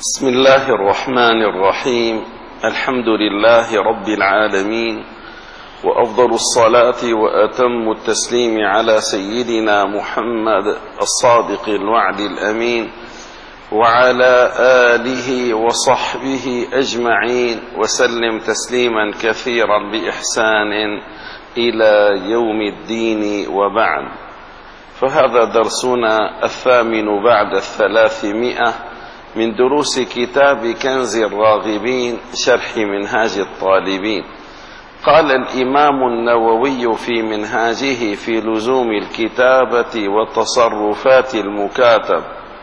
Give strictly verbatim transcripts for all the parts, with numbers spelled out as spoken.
بسم الله الرحمن الرحيم. الحمد لله رب العالمين، وأفضل الصلاة وأتم التسليم على سيدنا محمد الصادق الوعد الأمين، وعلى آله وصحبه أجمعين، وسلم تسليما كثيرا بإحسان إلى يوم الدين، وبعد. فهذا درسنا الثامن بعد الثلاثمائة من دروس كتاب كنز الراغبين شرح منهاج الطالبين. قال الإمام النووي في منهاجه في لزوم الكتابة وتصرفات المكاتب: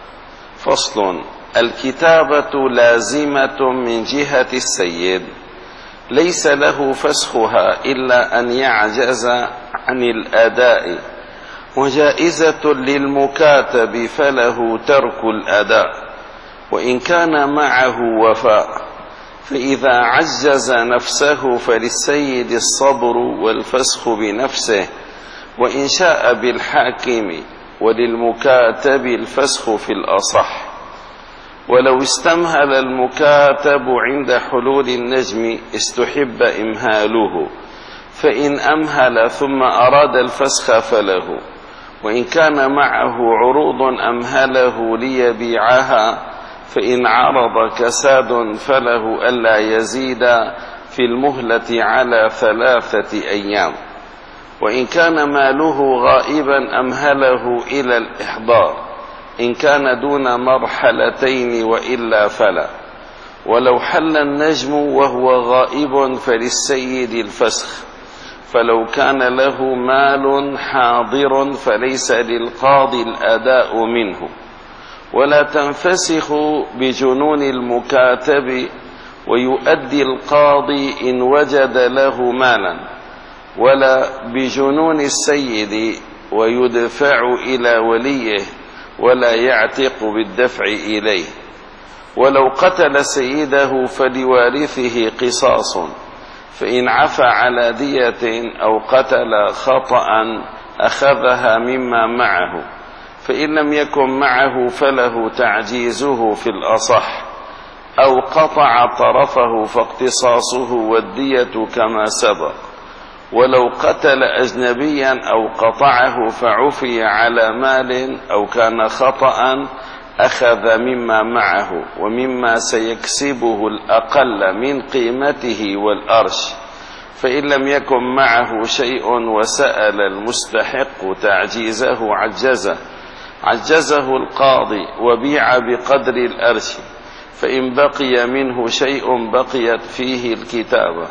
فصل: الكتابة لازمة من جهة السيد، ليس له فسخها إلا أن يعجز عن الأداء، وجائزة للمكاتب فله ترك الأداء وإن كان معه وفاء، فإذا عجز نفسه فللسيد الصبر والفسخ بنفسه، وإن شاء بالحاكم، وللمكاتب الفسخ في الأصح. ولو استمهل المكاتب عند حلول النجم استحب إمهاله، فإن أمهل ثم أراد الفسخ فله، وإن كان معه عروض أمهله ليبيعها، فإن عرض كساد فله ألا يزيد في المهلة على ثلاثة أيام، وإن كان ماله غائبا أمهله إلى الإحضار إن كان دون مرحلتين، وإلا فلا. ولو حل النجم وهو غائب فللسيد الفسخ، فلو كان له مال حاضر فليس للقاضي الأداء منه، ولا تنفسخ بجنون المكاتب، ويؤدي القاضي إن وجد له مالا، ولا بجنون السيد، ويدفع إلى وليه، ولا يعتق بالدفع إليه. ولو قتل سيده فلوارثه قصاص، فإن عفى على دية أو قتل خطأ أخذها مما معه، فإن لم يكن معه فله تعجيزه في الأصح، أو قطع طرفه فاقتصاصه والدية كما سبق. ولو قتل أجنبيا أو قطعه فعفي على مال أو كان خطأ أخذ مما معه ومما سيكسبه الأقل من قيمته والأرش، فإن لم يكن معه شيء وسأل المستحق تعجيزه عجزه عجزه القاضي وبيع بقدر الأرش، فإن بقي منه شيء بقيت فيه الكتابة،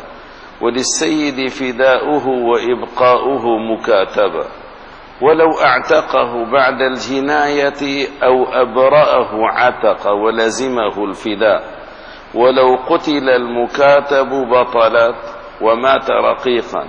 وللسيد فداؤه وإبقاؤه مكاتبة. ولو اعتقه بعد الجناية أو أبرأه عتق ولزمه الفداء. ولو قتل المكاتب بطلت ومات رقيقا،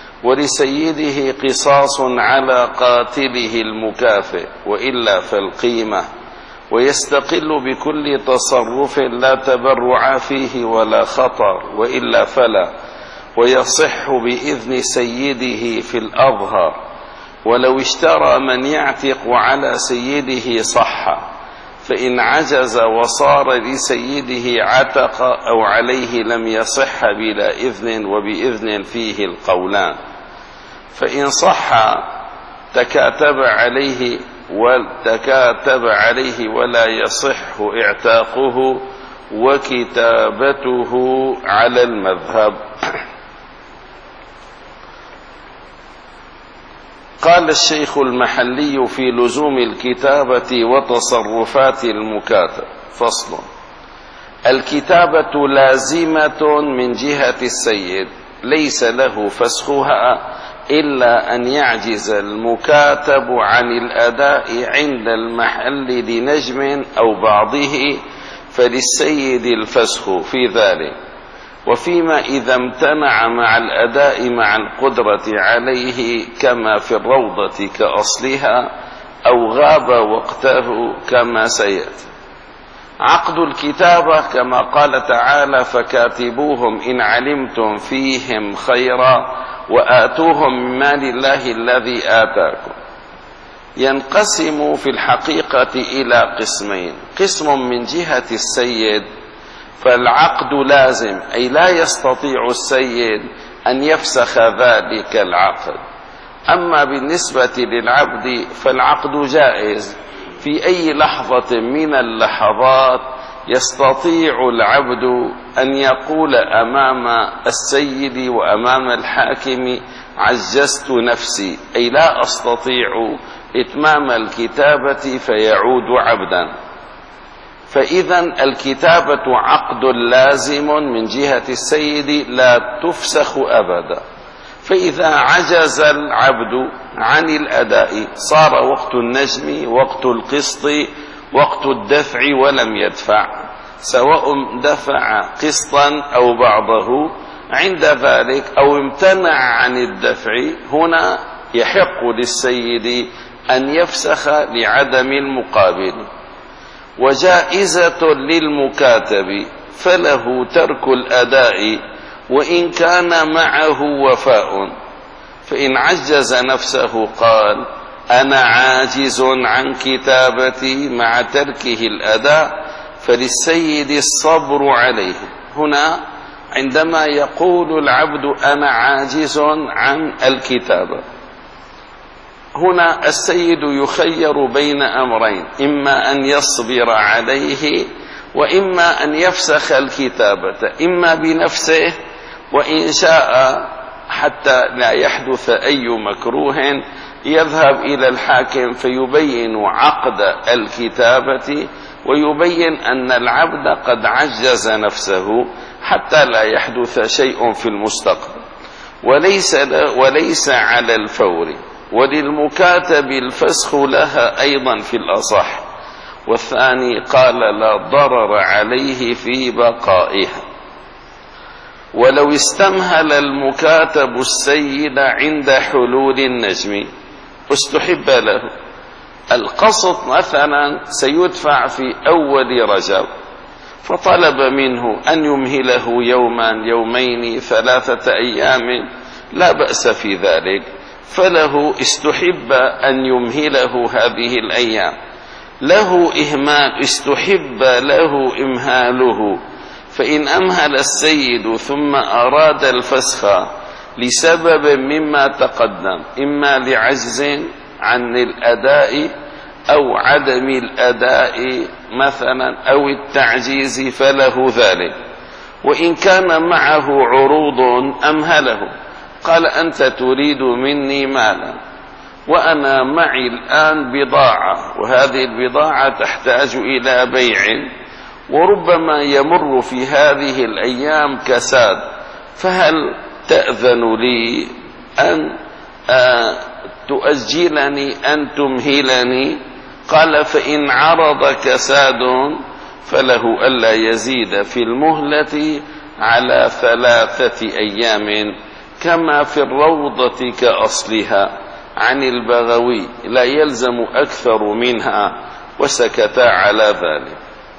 ولسيده قصاص على قاتله المكافئ، وإلا فالقيمة. ويستقل بكل تصرف لا تبرع فيه ولا خطر، وإلا فلا. ويصح بإذن سيده في الأظهر. ولو اشترى من يعتق على سيده صح، فإن عجز وصار لسيده عتق أو عليه لم يصح بلا إذن، وبإذن فيه القولان. فإن صح تكاتب عليه وتكاتب عليه ولا يصح اعتاقه وكتابته على المذهب. قال الشيخ المحلي في لزوم الكتابة وتصرفات المكاتب: فصل: الكتابة لازمة من جهة السيد، ليس له فسخها إلا أن يعجز المكاتب عن الأداء عند المحل لنجم أو بعضه، فللسيد الفسخ في ذلك. وفيما إذا امتنع مع الأداء مع القدرة عليه، كما في الروضة كأصلها، أو غاب وقته كما سيأتي. عقد الكتابة كما قال تعالى: فكاتبوهم إن علمتم فيهم خيرا وآتوهم من مال الله الذي آتاكم. ينقسم في الحقيقة إلى قسمين: قسم من جهة السيد فالعقد لازم، أي لا يستطيع السيد أن يفسخ ذلك العقد. أما بالنسبة للعبد فالعقد جائز في أي لحظة من اللحظات. يستطيع العبد أن يقول أمام السيد وأمام الحاكم: عجزت نفسي، أي لا أستطيع إتمام الكتابة، فيعود عبدا. فإذا الكتابة عقد لازم من جهة السيد لا تفسخ أبدا. فإذا عجز العبد عن الأداء صار وقت النجم وقت القسط وقت الدفع ولم يدفع، سواء دفع قسطا أو بعضه. عند ذلك أو امتنع عن الدفع، هنا يحق للسيد أن يفسخ لعدم المقابل. وجائزة للمكاتب فله ترك الأداء وإن كان معه وفاء، فإن عجز نفسه قال: أنا عاجز عن كتابتي مع تركه الأداء، فللسيد الصبر عليه. هنا عندما يقول العبد: أنا عاجز عن الكتابة، هنا السيد يخير بين أمرين: إما أن يصبر عليه وإما أن يفسخ الكتابة، إما بنفسه، وإن شاء حتى لا يحدث أي مكروه يذهب إلى الحاكم فيبين عقد الكتابة ويبين أن العبد قد عجز نفسه حتى لا يحدث شيء في المستقبل، وليس, وليس على الفور. وللمكاتب الفسخ لها أيضا في الأصح، والثاني قال: لا ضرر عليه في بقائها. ولو استمهل المكاتب السيد عند حلول النجم استحب له. القسط مثلا سيدفع في أول رجب، فطلب منه أن يمهله يوما يومين ثلاثة أيام، لا بأس في ذلك، فله استحب أن يمهله هذه الأيام. له إهمال، استحب له إمهاله، فإن أمهل السيد ثم أراد الفسخ لسبب مما تقدم، إما لعجز عن الأداء أو عدم الأداء مثلا أو التعجيز، فله ذلك. وإن كان معه عروض أمهله، قال: أنت تريد مني مالا وأنا معي الآن بضاعة، وهذه البضاعة تحتاج إلى بيع، وربما يمر في هذه الأيام كساد، فهل تأذن لي أن تؤجلني أن تمهلني؟ قال: فإن عرض كساد فله ألا يزيد في المهلة على ثلاثة أيام، كما في الروضة كأصلها عن البغوي، لا يلزم أكثر منها، وسكتا على ذلك.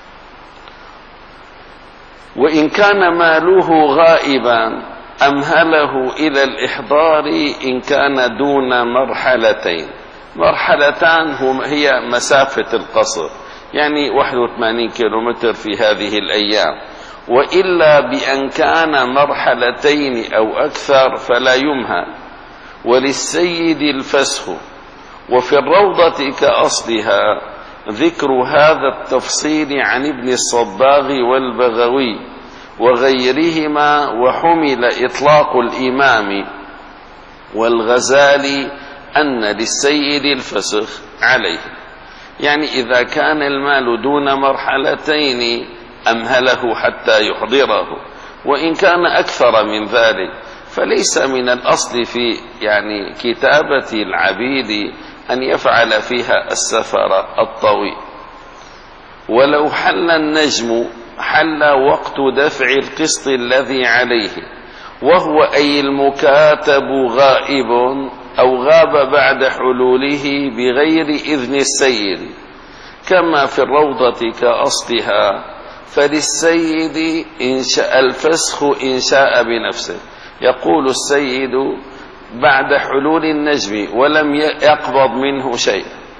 وإن كان ماله غائبا أمهله إلى الإحضار إن كان دون مرحلتين. مرحلتان هي مسافة القصر، يعني واحد وثمانين كيلومتر في هذه الأيام، وإلا بأن كان مرحلتين أو أكثر فلا يمهل. وللسيد الفسخ. وفي الروضة كأصلها ذكر هذا التفصيل عن ابن الصباغ والبغوي وغيرهما، وحمل إطلاق الإمام والغزالي أن للسيد الفسخ عليه، يعني إذا كان المال دون مرحلتين أمهله حتى يحضره، وإن كان أكثر من ذلك فليس من الأصل في يعني كتابة العبيد أن يفعل فيها السفر الطويل. ولو حل النجم حل وقت دفع القسط الذي عليه، وهو أي المكاتب غائب أو غاب بعد حلوله بغير إذن السيد، كما في الروضة كأصلها، فللسيد إن شاء الفسخ إن شاء بنفسه. يقول السيد بعد حلول النجم ولم يقبض منه شيء،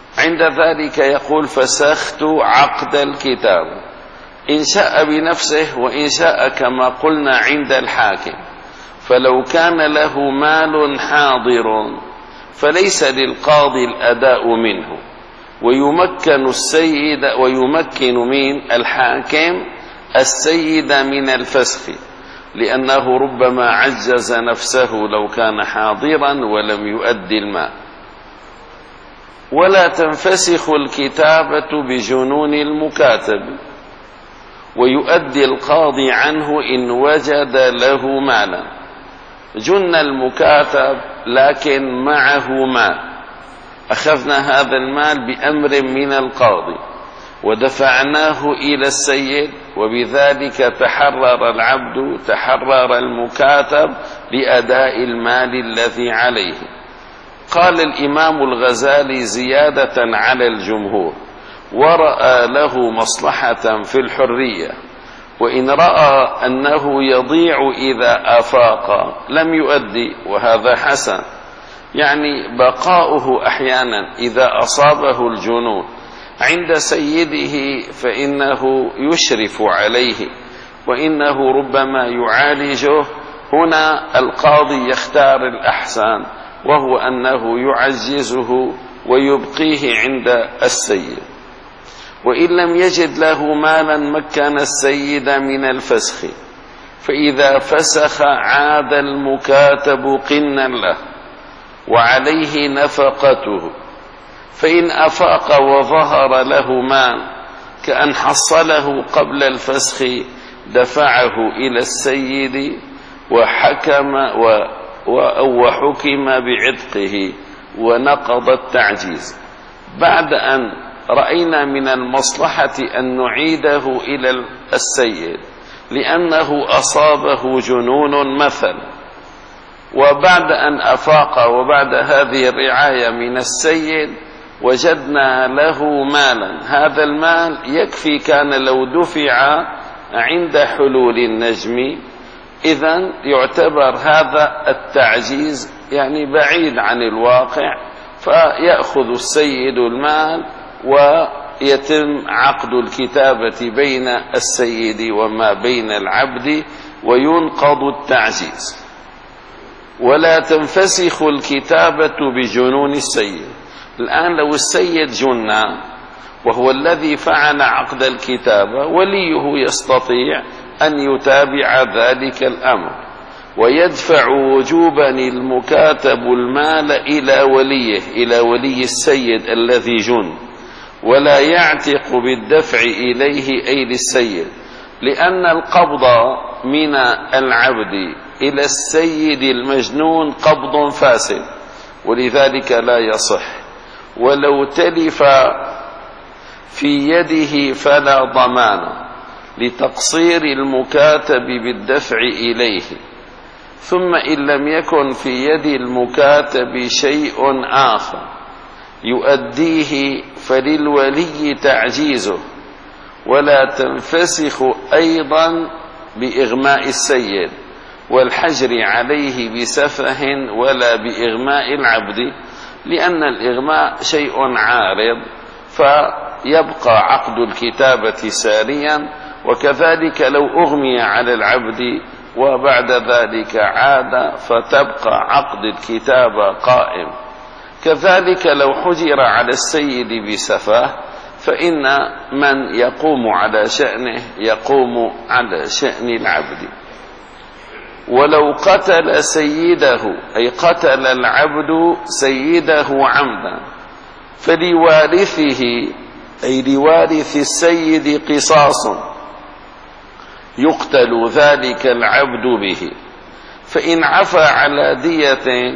عند ذلك يقول فسخت عقد الكتاب، إن شاء بنفسه وإن شاء كما قلنا عند الحاكم. فلو كان له مال حاضر فليس للقاضي الأداء منه، ويمكن السيد ويمكن من الحاكم السيد من الفسخ، لأنه ربما عجز نفسه لو كان حاضرا ولم يؤدي المال. ولا تنفسخ الكتابة بجنون المكاتب، ويؤدي القاضي عنه إن وجد له مالا. جن المكاتب لكن معه مال، أخذنا هذا المال بأمر من القاضي ودفعناه إلى السيد، وبذلك تحرر العبد، تحرر المكاتب لأداء المال الذي عليه. قال الإمام الغزالي زيادة على الجمهور: ورأى له مصلحة في الحرية، وإن رأى أنه يضيع إذا أفاق لم يؤدي، وهذا حسن. يعني بقاؤه أحيانا إذا أصابه الجنون عند سيده فإنه يشرف عليه، وإنه ربما يعالجه. هنا القاضي يختار الأحسن، وهو أنه يعززه ويبقيه عند السيد. وإن لم يجد له مالا مكن السيد من الفسخ، فإذا فسخ عاد المكاتب قنا له وعليه نفقته. فإن أفاق وظهر له مال كأن حصله قبل الفسخ دفعه إلى السيد وحكم وحكم بعتقه ونقض التعجيز. بعد أن رأينا من المصلحة أن نعيده إلى السيد لأنه أصابه جنون مثلا، وبعد أن أفاق وبعد هذه الرعاية من السيد وجدنا له مالا، هذا المال يكفي كان لو دفع عند حلول النجم، إذن يعتبر هذا التعجيز يعني بعيد عن الواقع، فيأخذ السيد المال ويتم عقد الكتابة بين السيد وما بين العبد وينقض التعجيز. ولا تنفسخ الكتابة بجنون السيد. الآن لو السيد جن وهو الذي فعل عقد الكتابة، وليه يستطيع أن يتابع ذلك الأمر ويدفع وجوبا المكاتب المال إلى وليه، إلى ولي السيد الذي جن، ولا يعتق بالدفع إليه أي للسيد، لأن القبض من العبد إلى السيد المجنون قبض فاسد، ولذلك لا يصح. ولو تلف في يده فلا ضمان لتقصير المكاتب بالدفع إليه. ثم إن لم يكن في يد المكاتب شيء آخر يؤديه فللولي تعجيزه. ولا تنفسخ أيضا بإغماء السيد والحجر عليه بسفه ولا بإغماء العبد، لأن الإغماء شيء عارض فيبقى عقد الكتابة ساريا، وكذلك لو أغمي على العبد وبعد ذلك عاد فتبقى عقد الكتابة قائم. كذلك لو حجر على السيد بسفاه فإن من يقوم على شأنه يقوم على شأن العبد. ولو قتل سيده أي قتل العبد سيده عمدا فلوارثه أي لوارث السيد قصاص يقتل ذلك العبد به. فإن عفى على دية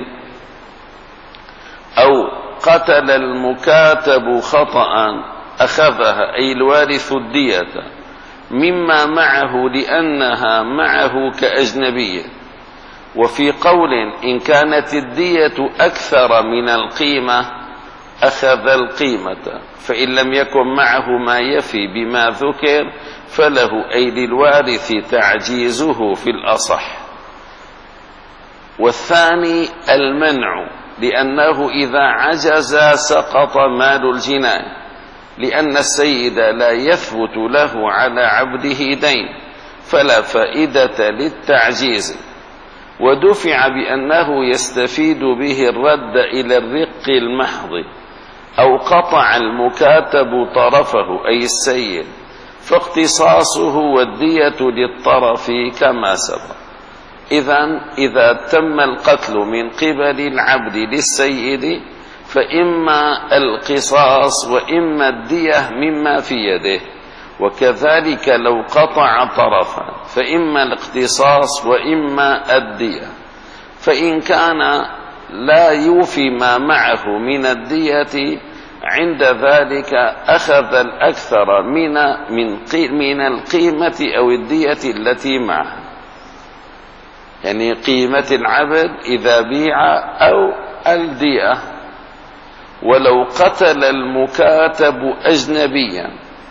أو قتل المكاتب خطأ أخذها أي الوارث الدية مما معه لأنها معه كأجنبية. وفي قول إن كانت الدية أكثر من القيمة أخذ القيمة، فإن لم يكن معه ما يفي بما ذكر فله أي للوارث تعجيزه في الأصح. والثاني المنع لأنه إذا عجز سقط مال الجناية، لأن السيد لا يثبت له على عبده دين، فلا فائدة للتعجيز. ودفع بأنه يستفيد به الرد إلى الرق المحض، أو قطع المكاتب طرفه أي السيد، فاقتصاصه والدية للطرف كما سبق. إذن إذا تم القتل من قبل العبد للسيد فإما القصاص وإما الدية مما في يده، وكذلك لو قطع طرفا فإما الاقتصاص وإما الدية. فإن كان لا يوفي ما معه من الدية عند ذلك أخذ الأكثر من من من القيمة أو الدية التي معه، يعني قيمة العبد إذا بيع أو الدية. ولو قتل المكاتب أجنبيا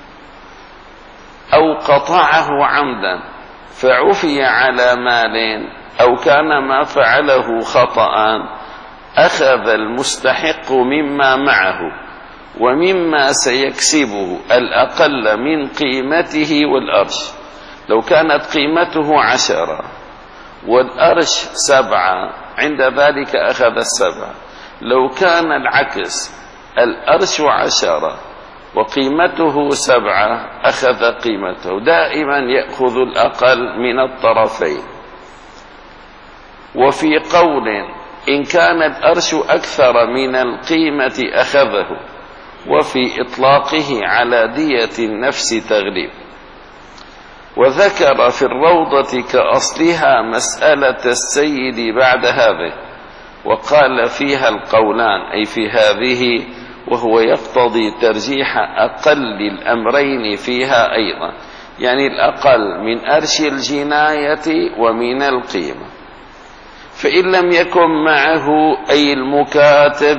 أو قطعه عمدا فعفي على مال أو كان ما فعله خطأ، أخذ المستحق مما معه ومما سيكسبه الأقل من قيمته والأرش. لو كانت قيمته عشرة والأرش سبعة عند ذلك أخذ السبعة. لو كان العكس الأرش عشرة وقيمته سبعة أخذ قيمته. دائما يأخذ الأقل من الطرفين. وفي قول إن كان الأرش أكثر من القيمة أخذه، وفي إطلاقه على دية النفس تغليب. وذكر في الروضة كأصلها مسألة السيد بعد هذه، وقال فيها القولان أي في هذه، وهو يقتضي ترجيح أقل الأمرين فيها أيضا، يعني الأقل من أرش الجناية ومن القيمة. فإن لم يكن معه أي المكاتب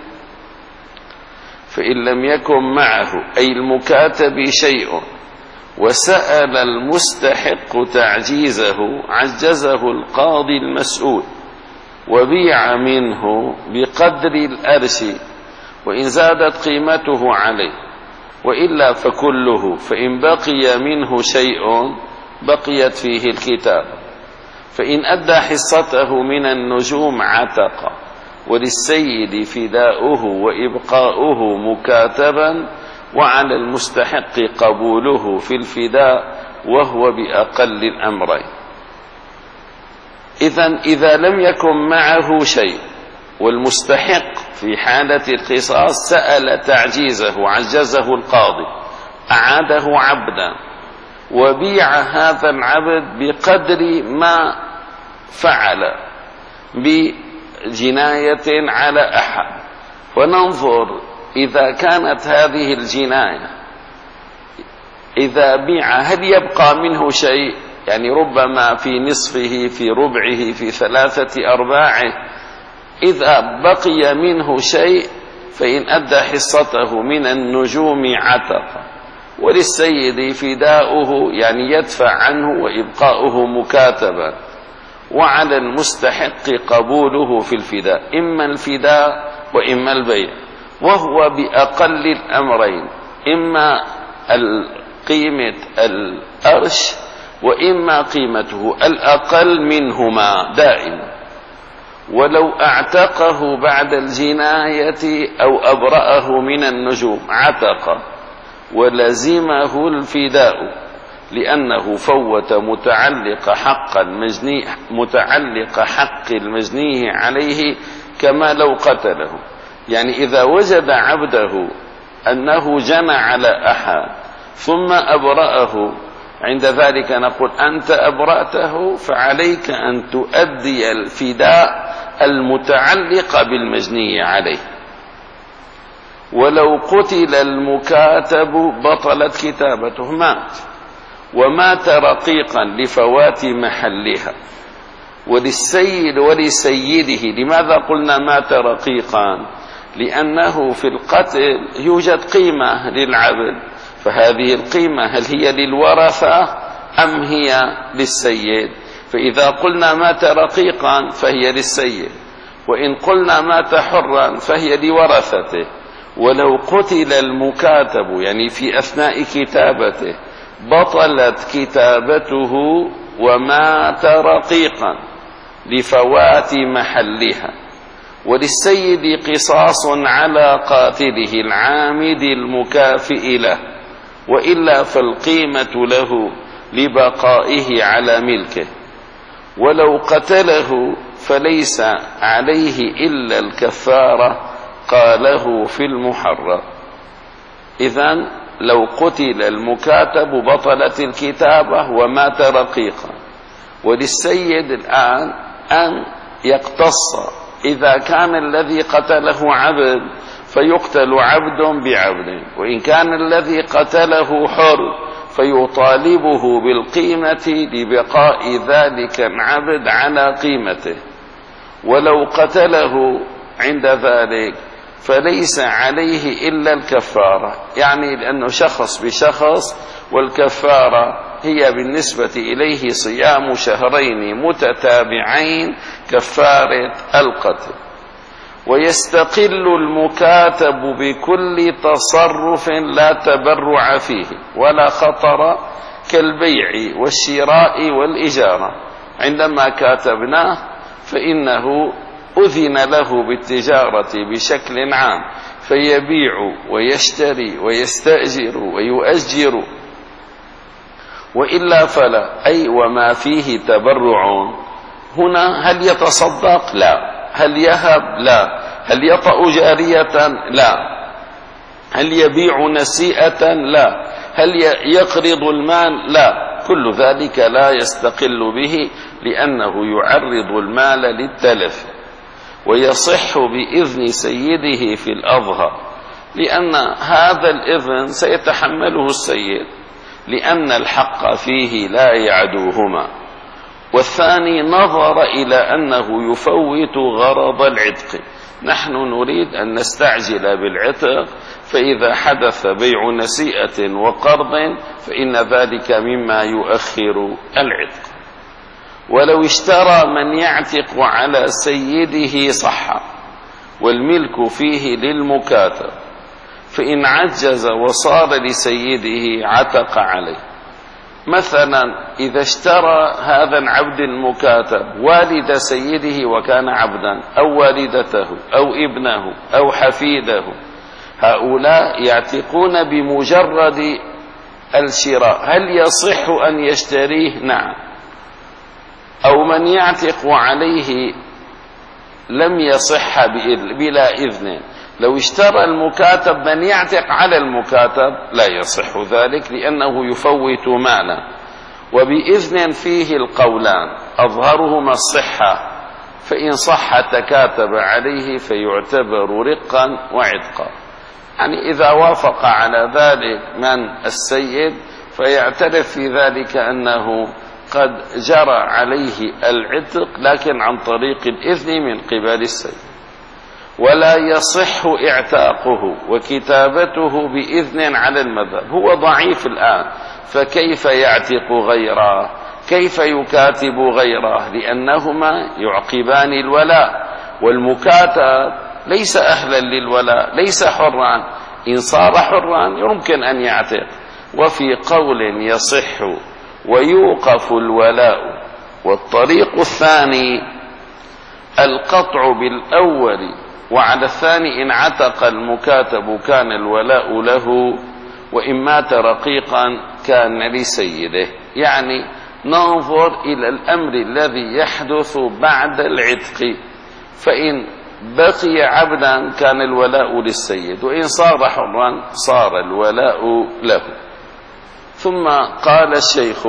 فإن لم يكن معه أي المكاتب شيء وسأل المستحق تعجيزه، عجزه القاضي المسؤول وبيع منه بقدر الأرش وإن زادت قيمته عليه، وإلا فكله. فإن بقي منه شيء بقيت فيه الكتاب. فإن أدى حصته من النجوم عتق، وللسيد فداؤه وإبقاؤه مكاتبا، وعلى المستحق قبوله في الفداء وهو بأقل الأمرين. إذن إذا لم يكن معه شيء والمستحق في حالة القصاص سأل تعجيزه، عجزه القاضي، أعاده عبدا، وبيع هذا العبد بقدر ما فعل بجناية على أحد. وننظر إذا كانت هذه الجناية إذا بيع هل يبقى منه شيء، يعني ربما في نصفه في ربعه في ثلاثة أرباعه. إذا بقي منه شيء فإن أدى حصته من النجوم عتق، وللسيد فداؤه يعني يدفع عنه وإبقاؤه مكاتبا، وعلى المستحق قبوله في الفداء، إما الفداء وإما البيع، وهو بأقل الأمرين، إما قيمة الأرش وإما قيمته الأقل منهما دائما. ولو اعتقه بعد الجناية أو أبرأه من النجوم عتق ولزمه الفداء، لأنه فوت متعلق حق المجني متعلق حق المجنيه عليه كما لو قتله. يعني إذا وجد عبده أنه جنى على أحد ثم أبرأه، عند ذلك نقول أنت أبرأته فعليك أن تؤدي الفداء المتعلق بالمجني عليه. ولو قتل المكاتب بطلت كتابته، مات ومات رقيقا لفوات محلها. وللسيد ولسيده، لماذا قلنا مات رقيقا؟ لأنه في القتل يوجد قيمة للعبد، فهذه القيمة هل هي للورثة أم هي للسيد؟ فإذا قلنا مات رقيقا فهي للسيد، وإن قلنا مات حرا فهي لورثته. ولو قتل المكاتب يعني في أثناء كتابته بطلت كتابته ومات رقيقا لفوات محلها. وللسيد قصاص على قاتله العامد المكافئ له، وإلا فالقيمة له لبقائه على ملكه. ولو قتله فليس عليه إلا الكفارة، قاله في المحرر. إذن لو قتل المكاتب بطلت الكتابة ومات رقيقا. وللسيد الآن أن يقتص، إذا كان الذي قتله عبد فيقتل عبد بعبد، وإن كان الذي قتله حر فيطالبه بالقيمة لبقاء ذلك العبد على قيمته. ولو قتله عند ذلك فليس عليه إلا الكفارة، يعني لأنه شخص بشخص، والكفارة هي بالنسبة إليه صيام شهرين متتابعين كفارة القتل. ويستقل المكاتب بكل تصرف لا تبرع فيه ولا خطر كالبيع والشراء والإجارة. عندما كاتبناه فإنه أذن له بالتجارة بشكل عام، فيبيع ويشتري ويستأجر ويؤجر، وإلا فلا. أي وما فيه تبرع هنا، هل يتصدق؟ لا. هل يهب؟ لا. هل يطأ جارية؟ لا. هل يبيع نسيئة؟ لا. هل يقرض المال؟ لا. كل ذلك لا يستقل به، لأنه يعرض المال للتلف. ويصح بإذن سيده في الأظهر، لأن هذا الإذن سيتحمله السيد، لأن الحق فيه لا يعدوهما. والثاني نظر إلى أنه يفوت غرض العتق. نحن نريد أن نستعجل بالعتق، فإذا حدث بيع نسيئة وقرض فإن ذلك مما يؤخر العتق. ولو اشترى من يعتق على سيده صح، والملك فيه للمكاتب، فإن عجز وصار لسيده عتق عليه. مثلا إذا اشترى هذا العبد المكاتب والد سيده وكان عبدا، أو والدته أو ابنه أو حفيده، هؤلاء يعتقون بمجرد الشراء. هل يصح أن يشتريه؟ نعم. أو من يعتق عليه لم يصح بلا إذن. لو اشترى المكاتب من يعتق على المكاتب لا يصح ذلك، لأنه يفوت مالا. وبإذن فيه القولان، أظهرهما الصحة، فإن صح تكاتب عليه فيعتبر رقا وعتقا. يعني إذا وافق على ذلك من السيد فيعترف في ذلك أنه قد جرى عليه العتق، لكن عن طريق الإذن من قبل السيد. ولا يصح اعتاقه وكتابته بإذن على المذهب. هو ضعيف الآن، فكيف يعتق غيره؟ كيف يكاتب غيره؟ لأنهما يعقبان الولاء، والمكاتب ليس أهلا للولاء، ليس حرا. إن صار حرا يمكن أن يعتق. وفي قول يصح ويوقف الولاء. والطريق الثاني القطع بالأول، وعلى الثاني إن عتق المكاتب كان الولاء له، وإن مات رقيقا كان لسيده. يعني ننظر إلى الأمر الذي يحدث بعد العتق، فإن بقي عبدا كان الولاء للسيد، وإن صار حرا صار الولاء له. ثم قال الشيخ: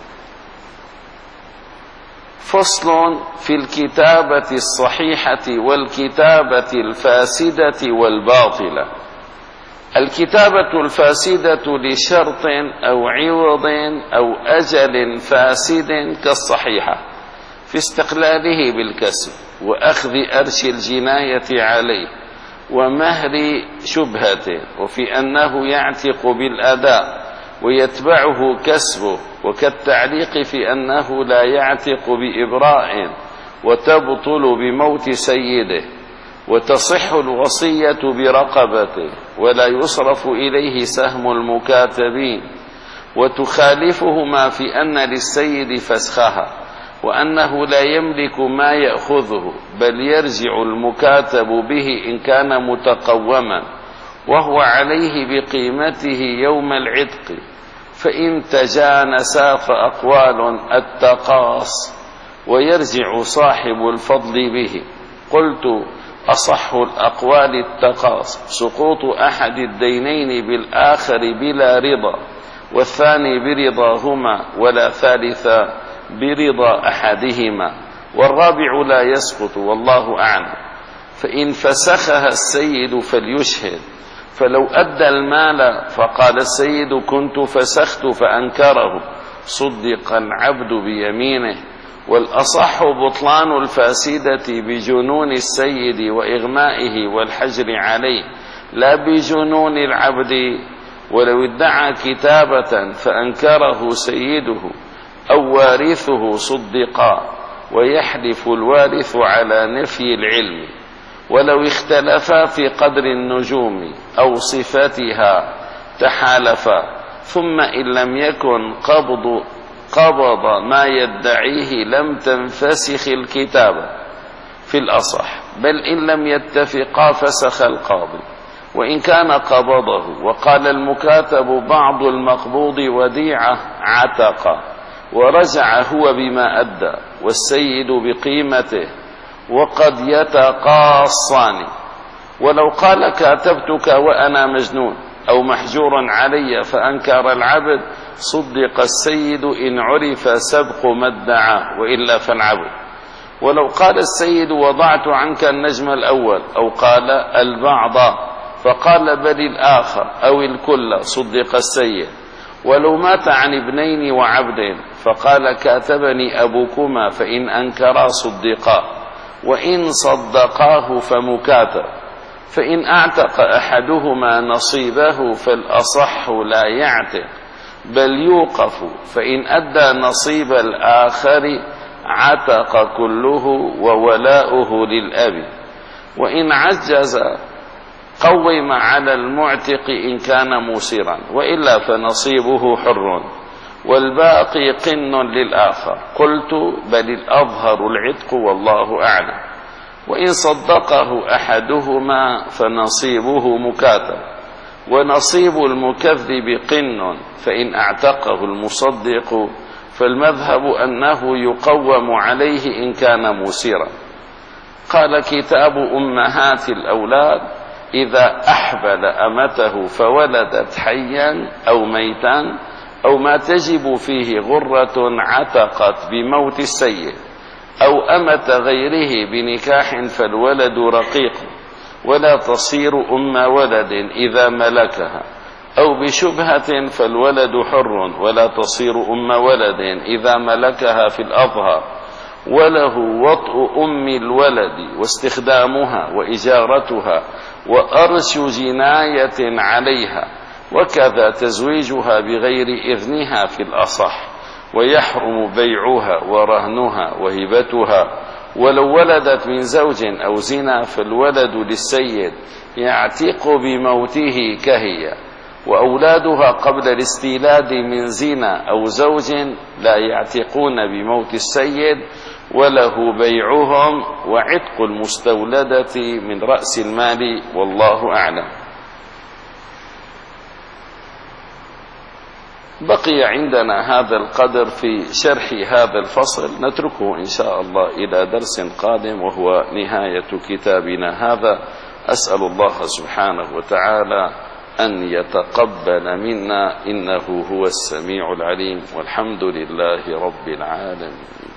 فصل في الكتابة الصحيحة والكتابة الفاسدة والباطلة. الكتابة الفاسدة لشرط أو عوض أو أجل فاسد كالصحيحة في استقلاله بالكسب، وأخذ أرش الجناية عليه، ومهر شبهة، وفي أنه يعتق بالأداء ويتبعه كسبه، وكالتعليق في أنه لا يعتق بإبراء، وتبطل بموت سيده، وتصح الوصية برقبته، ولا يصرف إليه سهم المكاتبين، وتخالفه ما في أن للسيد فسخها، وأنه لا يملك ما يأخذه، بل يرجع المكاتب به إن كان متقوما وهو عليه بقيمته يوم العتق. فإن تجانسا فأقوال التقاص، ويرجع صاحب الفضل به. قلت: أصح الأقوال التقاص، سقوط أحد الدينين بالآخر بلا رضا، والثاني برضاهما، ولا ثالث برضا أحدهما، والرابع لا يسقط، والله أعلم. فإن فسخها السيد فليشهد، فلو أدى المال فقال السيد كنت فسخت فأنكره، صدق العبد بيمينه. والأصح بطلان الفاسدة بجنون السيد وإغمائه والحجر عليه، لا بجنون العبد. ولو ادعى كتابة فأنكره سيده أو وارثه صدقا، ويحلف الوارث على نفي العلم. ولو اختلفا في قدر النجوم أو صفتها تحالفا، ثم إن لم يكن قبض قبض ما يدعيه لم تنفسخ الكتابة في الأصح، بل إن لم يتفقا فسخ القاضي. وإن كان قبضه وقال المكاتب بعض المقبوض وديعة عتق، ورجع هو بما أدى والسيد بقيمته، وقد يتقاصان. ولو قال كاتبتك وأنا مجنون أو محجور علي فأنكر العبد، صدق السيد إن عرف سبق ما ادعاه، وإلا فالعبد. ولو قال السيد وضعت عنك النجم الأول، أو قال البعض فقال بل الآخر أو الكل، صدق السيد. ولو مات عن ابنين وعبد فقال كاتبني أبوكما، فإن أنكرا صدقا، وإن صدقاه فمكاتب. فإن أعتق أحدهما نصيبه فالأصح لا يعتق، بل يوقف. فإن أدى نصيب الآخر عتق كله، وولاؤه للأب. وإن عجز قوم على المعتق إن كان موسرا، وإلا فنصيبه حر، والباقي قن للآخر. قلت: بل الأظهر العتق، والله أعلم. وإن صدقه أحدهما فنصيبه مكاتب، ونصيب المكذب قن. فإن اعتقه المصدق فالمذهب أنه يقوم عليه إن كان موسرا. قال: كتاب أمهات الأولاد: إذا أحبل أمته فولدت حيا أو ميتا أو ما تجب فيه غرة عتقت بموت السيد، أو أمة غيره بنكاح فالولد رقيق، ولا تصير أم ولد إذا ملكها، أو بشبهة فالولد حر، ولا تصير أم ولد إذا ملكها في الأظهر. وله وطء أم الولد واستخدامها وإجارتها وأرش جناية عليها، وكذا تزويجها بغير إذنها في الأصح، ويحرم بيعها ورهنها وهبتها. ولو ولدت من زوج أو زنا فالولد للسيد يعتق بموته كهي، وأولادها قبل الاستيلاد من زنا أو زوج لا يعتقون بموت السيد، وله بيعهم وعتق المستولدة من رأس المال، والله أعلم. بقي عندنا هذا القدر في شرح هذا الفصل، نتركه إن شاء الله إلى درس قادم، وهو نهاية كتابنا هذا. أسأل الله سبحانه وتعالى أن يتقبل منا، إنه هو السميع العليم، والحمد لله رب العالمين.